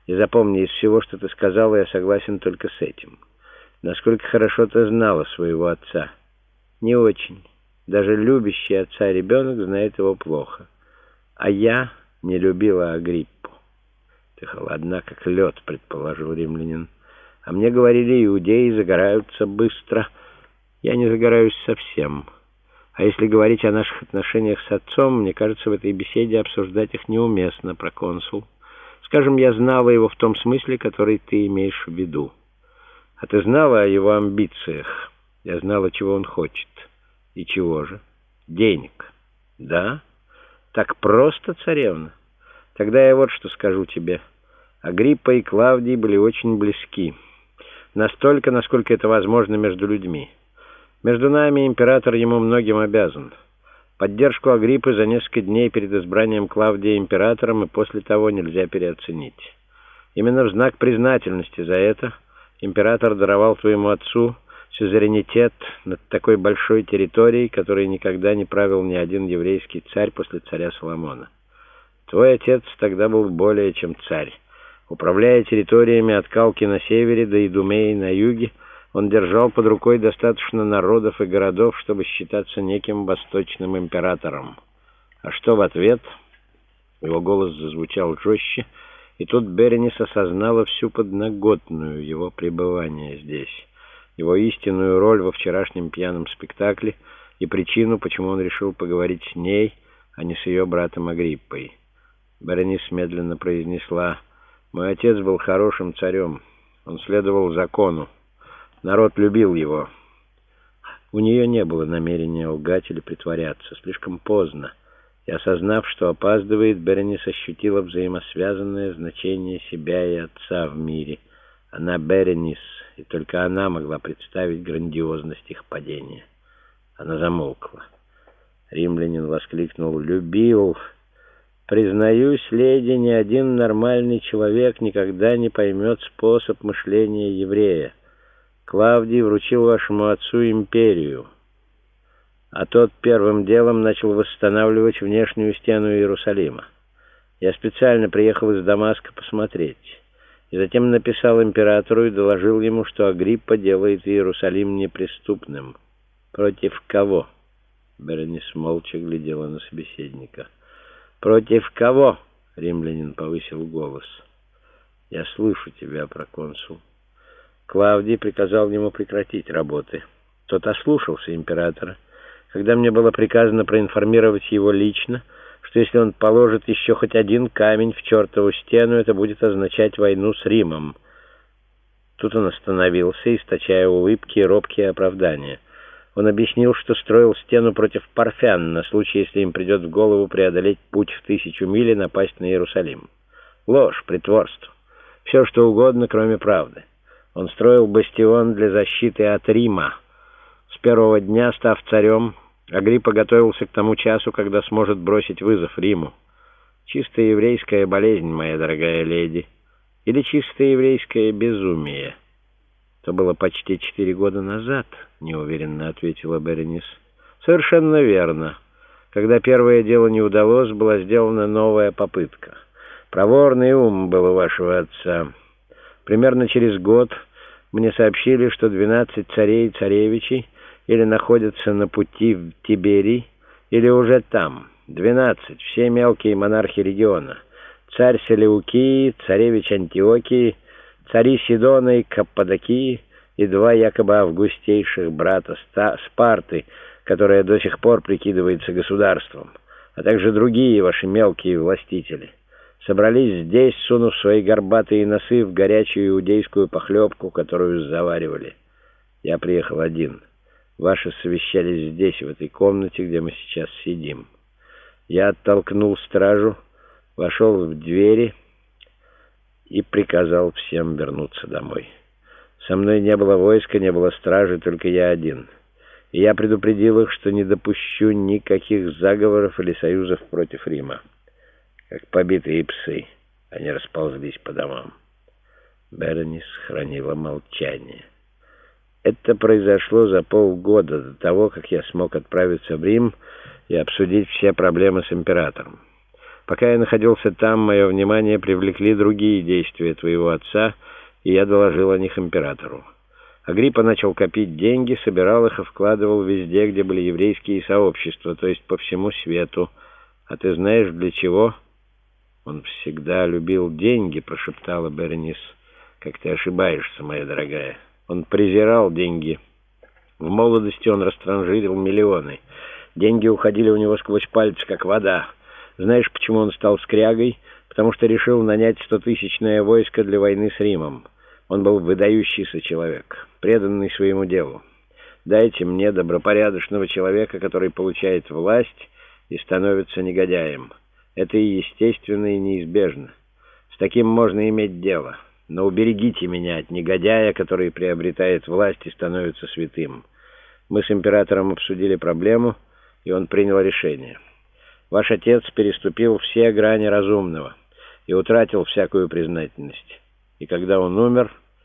И запомни, из всего, что ты сказала, я согласен только с этим. Насколько хорошо ты знала своего отца? Не очень. Даже любящий отца ребенок знает его плохо. А я не любила Агриппу. Ты холодна, как лед, предположил римлянин. А мне говорили, иудеи загораются быстро. Я не загораюсь совсем. А если говорить о наших отношениях с отцом, мне кажется, в этой беседе обсуждать их неуместно, проконсул. Скажем, я знала его в том смысле, который ты имеешь в виду. А ты знала о его амбициях? Я знала, чего он хочет. И чего же? Денег. Да? Так просто, царевна? Тогда я вот что скажу тебе. Агриппа и Клавдий были очень близки. Настолько, насколько это возможно между людьми. Между нами император ему многим обязан. Поддержку Агриппы за несколько дней перед избранием Клавдия императором и после того нельзя переоценить. Именно в знак признательности за это император даровал твоему отцу сюзеренитет над такой большой территорией, которой никогда не правил ни один еврейский царь после царя Соломона. Твой отец тогда был более чем царь. Управляя территориями от Калки на севере до Идумеи на юге, он держал под рукой достаточно народов и городов, чтобы считаться неким восточным императором. А что в ответ? Его голос зазвучал жестче, и тут Беренис осознала всю подноготную его пребывания здесь, его истинную роль во вчерашнем пьяном спектакле и причину, почему он решил поговорить с ней, а не с ее братом Агриппой. Беренис медленно произнесла: «Мой отец был хорошим царем, он следовал закону. Народ любил его». У нее не было намерения лгать или притворяться. Слишком поздно. И осознав, что опаздывает, Беренис ощутила взаимосвязанное значение себя и отца в мире. Она Беренис, и только она могла представить грандиозность их падения. Она замолкла. Римлянин воскликнул: «Любил! Признаюсь, леди, ни один нормальный человек никогда не поймет способ мышления еврея. Клавдий вручил вашему отцу империю, а тот первым делом начал восстанавливать внешнюю стену Иерусалима. Я специально приехал из Дамаска посмотреть, и затем написал императору и доложил ему, что Агриппа делает Иерусалим неприступным». «Против кого?» Беренис молча глядела на собеседника. «Против кого?» — римлянин повысил голос. «Я слышу тебя, проконсул». Клавдий приказал ему прекратить работы. Тот ослушался императора, когда мне было приказано проинформировать его лично, что если он положит еще хоть один камень в чертову стену, это будет означать войну с Римом. Тут он остановился, источая улыбки и робкие оправдания. Он объяснил, что строил стену против парфян на случай, если им придет в голову преодолеть путь в 1000 миль и напасть на Иерусалим. Ложь, притворство, все что угодно, кроме правды. Он строил бастион для защиты от Рима. С первого дня, став царем, Агриппа готовился к тому часу, когда сможет бросить вызов Риму. Чисто еврейская болезнь, моя дорогая леди, или чисто еврейское безумие. «Это было почти 4 года назад», — неуверенно ответила Беренис. «Совершенно верно. Когда первое дело не удалось, была сделана новая попытка. Проворный ум был у вашего отца. Примерно через год мне сообщили, что 12 царей и царевичей или находятся на пути в Тиберий, или уже там. 12, все мелкие монархи региона. Царь Селеукии, царевич Антиохии, цари Сидона и Каппадокии и 2 якобы августейших брата Спарты, которая до сих пор прикидывается государством, а также другие ваши мелкие властители. Собрались здесь, сунув свои горбатые носы в горячую иудейскую похлебку, которую заваривали. Я приехал один. Ваши совещались здесь, в этой комнате, где мы сейчас сидим. Я оттолкнул стражу, вошел в двери и приказал всем вернуться домой. Со мной не было войска, не было стражи, только я один. И я предупредил их, что не допущу никаких заговоров или союзов против Рима. Как побитые псы, они расползлись по домам. Беренис хранила молчание. Это произошло за полгода до того, как я смог отправиться в Рим и обсудить все проблемы с императором. Пока я находился там, мое внимание привлекли другие действия твоего отца, и я доложил о них императору. Агриппа начал копить деньги, собирал их и вкладывал везде, где были еврейские сообщества, то есть по всему свету. А ты знаешь, для чего? Он всегда любил деньги, прошептала Беренис. Как ты ошибаешься, моя дорогая. Он презирал деньги. В молодости он растранжирил миллионы. Деньги уходили у него сквозь пальцы, как вода. Знаешь, почему он стал скрягой? Потому что решил нанять 100-тысячное войско для войны с Римом. Он был выдающийся человек, преданный своему делу. Дайте мне добропорядочного человека, который получает власть и становится негодяем. Это и естественно, и неизбежно. С таким можно иметь дело. Но уберегите меня от негодяя, который приобретает власть и становится святым. Мы с императором обсудили проблему, и он принял решение. Ваш отец переступил все грани разумного и утратил всякую признательность. И когда он умер,